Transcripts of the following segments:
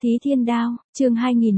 Thí Thiên Đao, chương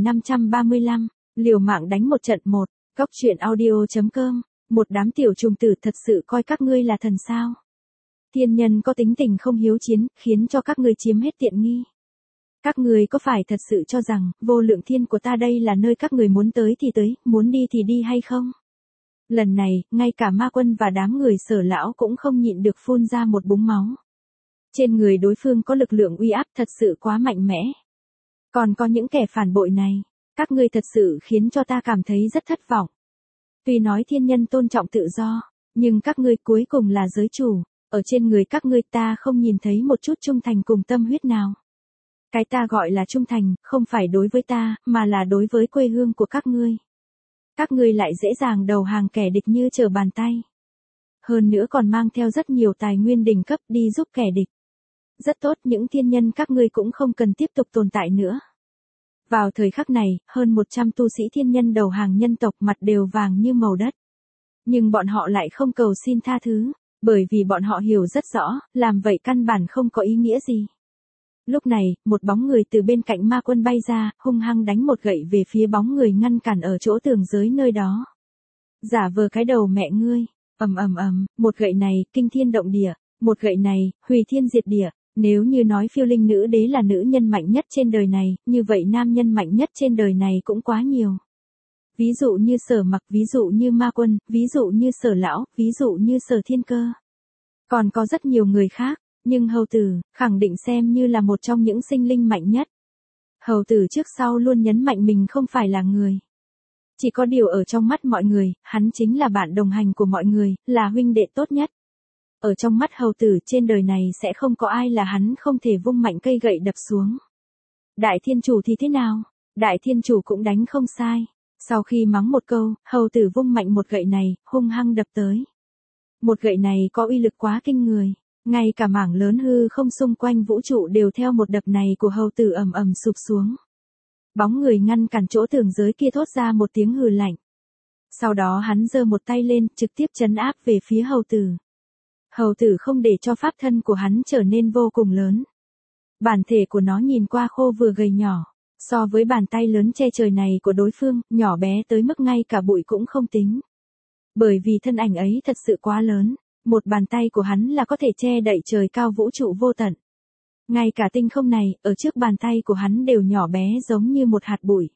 2535, liều mạng đánh một trận một, Cóc truyện audio.com, một đám tiểu trùng tử thật sự coi các ngươi là thần sao. Thiên nhân có tính tình không hiếu chiến, khiến cho các ngươi chiếm hết tiện nghi. Các ngươi có phải thật sự cho rằng, vô lượng thiên của ta đây là nơi các người muốn tới thì tới, muốn đi thì đi hay không? Lần này, ngay cả ma quân và đám người Sở lão cũng không nhịn được phun ra một búng máu. Trên người đối phương có lực lượng uy áp thật sự quá mạnh mẽ. Còn có những kẻ phản bội này, các ngươi thật sự khiến cho ta cảm thấy rất thất vọng. Tuy nói thiên nhân tôn trọng tự do, nhưng các ngươi cuối cùng là giới chủ, ở trên người các ngươi ta không nhìn thấy một chút trung thành cùng tâm huyết nào. Cái ta gọi là trung thành, không phải đối với ta, mà là đối với quê hương của các ngươi. Các ngươi lại dễ dàng đầu hàng kẻ địch như trở bàn tay. Hơn nữa còn mang theo rất nhiều tài nguyên đỉnh cấp đi giúp kẻ địch. Rất tốt, những thiên nhân các ngươi cũng không cần tiếp tục tồn tại nữa. Vào thời khắc này, hơn 100 tu sĩ thiên nhân đầu hàng nhân tộc mặt đều vàng như màu đất. Nhưng bọn họ lại không cầu xin tha thứ, bởi vì bọn họ hiểu rất rõ, làm vậy căn bản không có ý nghĩa gì. Lúc này, một bóng người từ bên cạnh ma quân bay ra, hung hăng đánh một gậy về phía bóng người ngăn cản ở chỗ tường giới nơi đó. Giả vờ cái đầu mẹ ngươi, một gậy này, kinh thiên động địa, một gậy này, hủy thiên diệt địa. Nếu như nói Phiêu Linh nữ đế là nữ nhân mạnh nhất trên đời này, như vậy nam nhân mạnh nhất trên đời này cũng quá nhiều. Ví dụ như Sở Mặc, ví dụ như ma quân, ví dụ như Sở lão, ví dụ như Sở Thiên Cơ. Còn có rất nhiều người khác, nhưng hầu tử, khẳng định xem như là một trong những sinh linh mạnh nhất. Hầu tử trước sau luôn nhấn mạnh mình không phải là người. Chỉ có điều ở trong mắt mọi người, hắn chính là bạn đồng hành của mọi người, là huynh đệ tốt nhất. Ở trong mắt hầu tử trên đời này sẽ không có ai là hắn không thể vung mạnh cây gậy đập xuống. Đại thiên chủ thì thế nào? Đại thiên chủ cũng đánh không sai. Sau khi mắng một câu, hầu tử vung mạnh một gậy này, hung hăng đập tới. Một gậy này có uy lực quá kinh người. Ngay cả mảng lớn hư không xung quanh vũ trụ đều theo một đập này của hầu tử ầm sụp xuống. Bóng người ngăn cản chỗ tường giới kia thốt ra một tiếng hừ lạnh. Sau đó hắn giơ một tay lên, trực tiếp trấn áp về phía hầu tử. Hầu tử không để cho pháp thân của hắn trở nên vô cùng lớn. Bản thể của nó nhìn qua khô vừa gầy nhỏ, so với bàn tay lớn che trời này của đối phương, nhỏ bé tới mức ngay cả bụi cũng không tính. Bởi vì thân ảnh ấy thật sự quá lớn, một bàn tay của hắn là có thể che đậy trời cao vũ trụ vô tận. Ngay cả tinh không này, ở trước bàn tay của hắn đều nhỏ bé giống như một hạt bụi.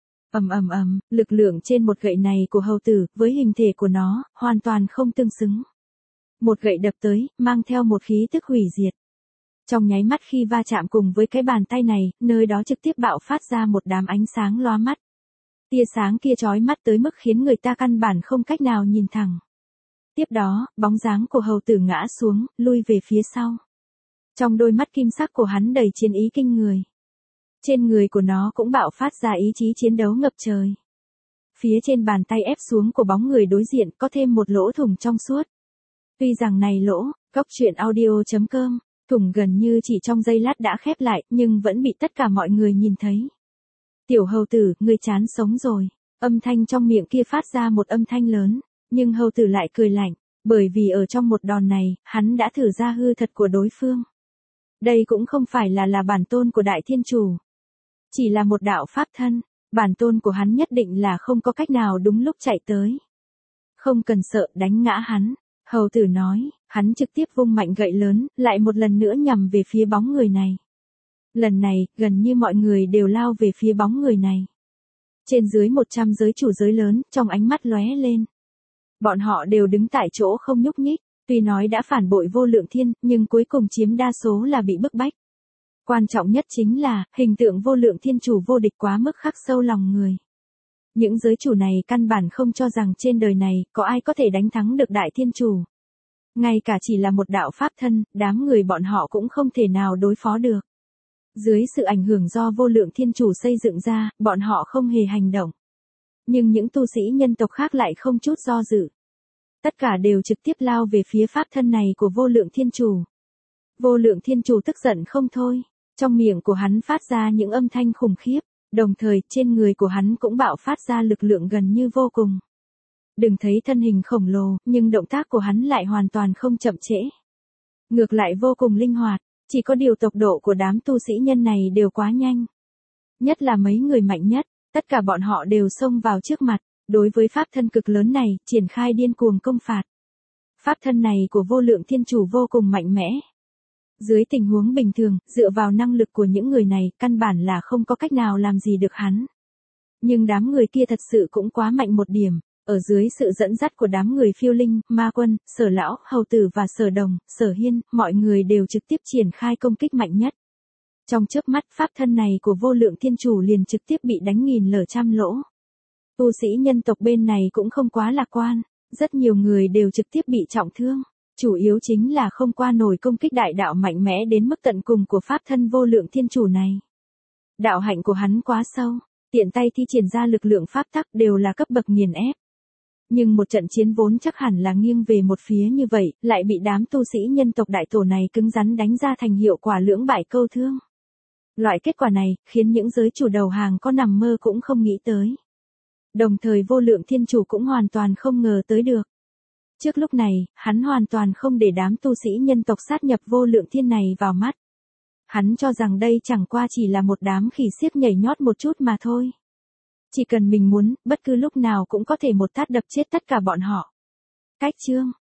Lực lượng trên một gậy này của hầu tử, với hình thể của nó, hoàn toàn không tương xứng. Một gậy đập tới, mang theo một khí tức hủy diệt. Trong nháy mắt khi va chạm cùng với cái bàn tay này, nơi đó trực tiếp bạo phát ra một đám ánh sáng lóa mắt. Tia sáng kia chói mắt tới mức khiến người ta căn bản không cách nào nhìn thẳng. Tiếp đó, bóng dáng của hầu tử ngã xuống, lui về phía sau. Trong đôi mắt kim sắc của hắn đầy chiến ý kinh người. Trên người của nó cũng bạo phát ra ý chí chiến đấu ngập trời. Phía trên bàn tay ép xuống của bóng người đối diện có thêm một lỗ thủng trong suốt. Tuy rằng này lỗ, Cóc truyện audio.com, thủng gần như chỉ trong giây lát đã khép lại, nhưng vẫn bị tất cả mọi người nhìn thấy. Tiểu hầu tử, ngươi chán sống rồi. Âm thanh trong miệng kia phát ra một âm thanh lớn, nhưng hầu tử lại cười lạnh, bởi vì ở trong một đòn này, hắn đã thử ra hư thật của đối phương. Đây cũng không phải là bản tôn của Đại Thiên Chủ. Chỉ là một đạo pháp thân, bản tôn của hắn nhất định là không có cách nào đúng lúc chạy tới. Không cần sợ, đánh ngã hắn. Hầu tử nói, hắn trực tiếp vung mạnh gậy lớn, lại một lần nữa nhằm về phía bóng người này. Lần này, gần như mọi người đều lao về phía bóng người này. Trên dưới 100 giới chủ giới lớn, trong ánh mắt lóe lên. Bọn họ đều đứng tại chỗ không nhúc nhích, tuy nói đã phản bội vô lượng thiên, nhưng cuối cùng chiếm đa số là bị bức bách. Quan trọng nhất chính là, hình tượng vô lượng thiên chủ vô địch quá mức khắc sâu lòng người. Những giới chủ này căn bản không cho rằng trên đời này có ai có thể đánh thắng được Đại Thiên Chủ. Ngay cả chỉ là một đạo pháp thân, đám người bọn họ cũng không thể nào đối phó được. Dưới sự ảnh hưởng do vô lượng thiên chủ xây dựng ra, bọn họ không hề hành động. Nhưng những tu sĩ nhân tộc khác lại không chút do dự. Tất cả đều trực tiếp lao về phía pháp thân này của vô lượng thiên chủ. Vô lượng thiên chủ tức giận không thôi, trong miệng của hắn phát ra những âm thanh khủng khiếp. Đồng thời, trên người của hắn cũng bạo phát ra lực lượng gần như vô cùng. Đừng thấy thân hình khổng lồ, nhưng động tác của hắn lại hoàn toàn không chậm trễ. Ngược lại vô cùng linh hoạt, chỉ có điều tốc độ của đám tu sĩ nhân này đều quá nhanh. Nhất là mấy người mạnh nhất, tất cả bọn họ đều xông vào trước mặt, đối với pháp thân cực lớn này, triển khai điên cuồng công phạt. Pháp thân này của vô lượng thiên chủ vô cùng mạnh mẽ. Dưới tình huống bình thường, dựa vào năng lực của những người này, căn bản là không có cách nào làm gì được hắn. Nhưng đám người kia thật sự cũng quá mạnh một điểm, ở dưới sự dẫn dắt của đám người Phiêu Linh, Ma Quân, Sở Lão, Hầu Tử và Sở Đồng, Sở Hiên, mọi người đều trực tiếp triển khai công kích mạnh nhất. Trong chớp mắt, pháp thân này của vô lượng thiên chủ liền trực tiếp bị đánh nghìn lở trăm lỗ. Tu sĩ nhân tộc bên này cũng không quá lạc quan, rất nhiều người đều trực tiếp bị trọng thương. Chủ yếu chính là không qua nổi công kích đại đạo mạnh mẽ đến mức tận cùng của pháp thân vô lượng thiên chủ này. Đạo hạnh của hắn quá sâu, tiện tay thi triển ra lực lượng pháp tắc đều là cấp bậc nghiền ép. Nhưng một trận chiến vốn chắc hẳn là nghiêng về một phía như vậy, lại bị đám tu sĩ nhân tộc đại tổ này cứng rắn đánh ra thành hiệu quả lưỡng bại câu thương. Loại kết quả này, khiến những giới chủ đầu hàng có nằm mơ cũng không nghĩ tới. Đồng thời vô lượng thiên chủ cũng hoàn toàn không ngờ tới được. Trước lúc này, hắn hoàn toàn không để đám tu sĩ nhân tộc sát nhập vô lượng thiên này vào mắt. Hắn cho rằng đây chẳng qua chỉ là một đám khỉ xiếc nhảy nhót một chút mà thôi. Chỉ cần mình muốn, bất cứ lúc nào cũng có thể một tát đập chết tất cả bọn họ. Cách chương